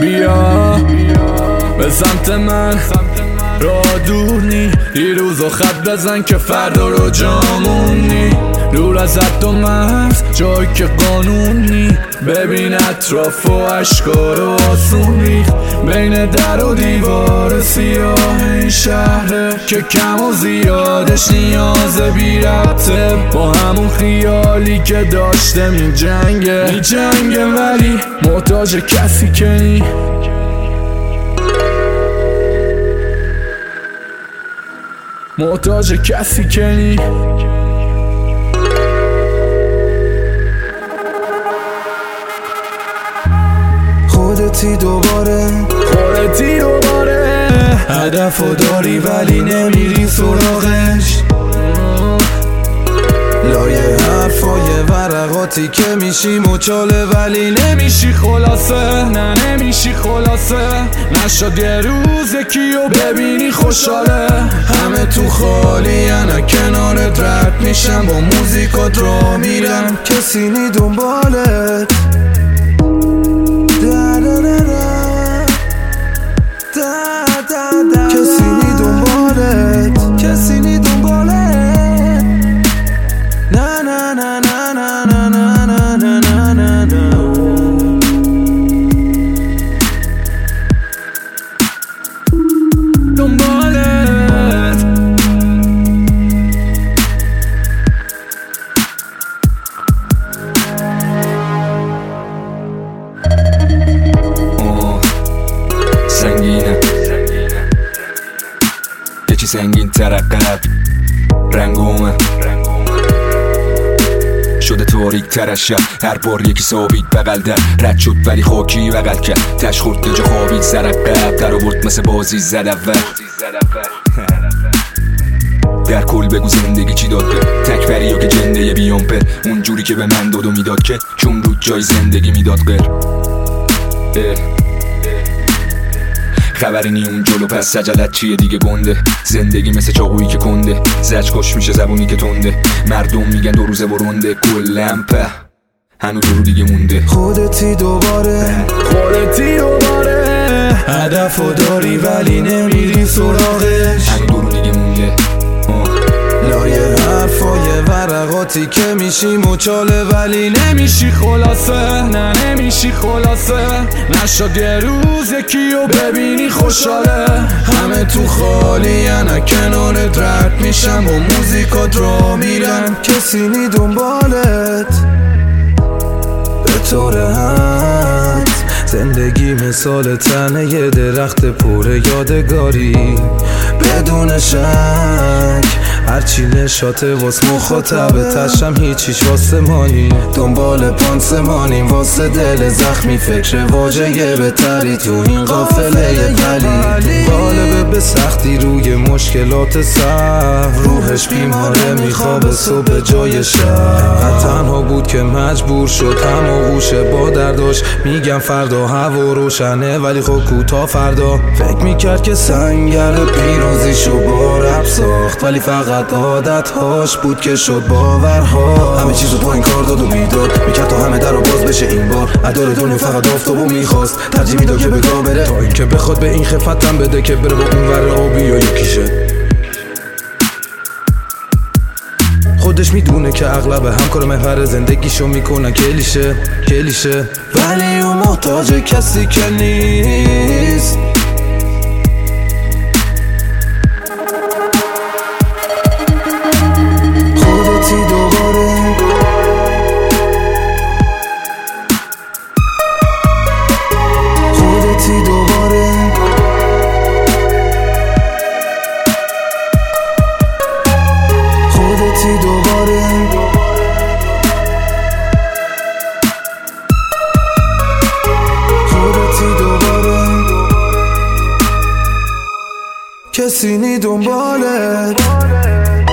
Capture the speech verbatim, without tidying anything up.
بیا به سمت من، راه دور نی، دیروزو خط بزن که فردا رو جامونی. دور از حد و مرز جایی که قانون نی، ببین اطراف و اشکار و آسون ریخت بین در و دیوار سیاه این شهره که کم و زیادش نیاز بی ربطه با همون خیالی که داشته می جنگه می جنگه ولی محتاج کسی که نی. محتاج کسی که نی. خودتی دوباره خودتی دوباره هدفو داری ولی نمیری سراغش، لایه حرفای ورقاتی که میشی مچاله ولی نمیشی خلاصه. نه نمیشی خلاصه، نشد یه روز یکیو ببینی خوشحاله. همه تو خالی انا کنارت رد میشم، با موزیکات را میرم کسی نی دنبالت. کسی نی دنبالت، کسی نی دنبالت. نه نه نه نه نه نه نه نه نه نه نه. دنبالت سنگینه، یه چی سنگین ترقب رنگومه شده تاریک تر از شب، هر بار یکی ثابت بغل در رد شد ولی خاکی بغل کرد، تش خورد جا خوابید سرقب در آورد مثل بازی زد اول. در کل بگو زندگی چی داد به تک پریا که جنده بیام پر اونجوری که به من داد و میداد که چون رو جای زندگی میداد غیر خبری نی اون جلو پس سجلت چیه دیگه گنده. زندگی مثل چاقویی که کنده زج کش میشه زبونی که تنده، مردم میگن دو روزه برونده کلم په هنو دو رو دیگه مونده. خودتی دوباره خودتی دوباره هدفو داری ولی نمیری سراغش، هنو دو رو دیگه مونده. لایه حرفای ورقاتی که میشی مچاله ولی نمیشی خلاصه. نه نمیشی خلاصه، نشد یه روز یکیو ببینی خوشحاله. همه تو خالی انا کنارت رد میشم، و موزیکات را میرم کسی نی دنبالت. به طور حد زندگی مثال تنه یه درخت پر یادگاری، بدون شک هرچی نشاته واس مخاطبه تشم هیچیش واسه مانی، دنبال پانسمانیم واسه دل زخمی، فکر واجه بهتری تو این قافله ولی غالبه به سختی روی مشکلات سر روحش بیماره میخوابه صبح جای شب. تنها بود که مجبور شد هم آغوشه با درداش، میگم فردا هوا روشنه ولی خب کوتا فردا. فکر میکرد که سنگر پیروزیشو با رب ساخت ولی فقط عادت هاش بود که شد باورها. همه چیزو با این کار داد و بیداد میکرد تا همه در رو باز بشه این بار، ادار دنیا فقط آفتابو میخواست ترجیح میداد که بگاه بره تا این که بخواد به این خفتم بده که بره با اون ور آبی یا یکیشه. خودش میدونه که اغلب همکار محور زندگیشو میکنن کلیشه کلیشه ولی اون محتاج کسی که نیست. خودتی دوباره خودتی دوباره خودتی دوباره خودتی دوباره کسی نی دنبالت.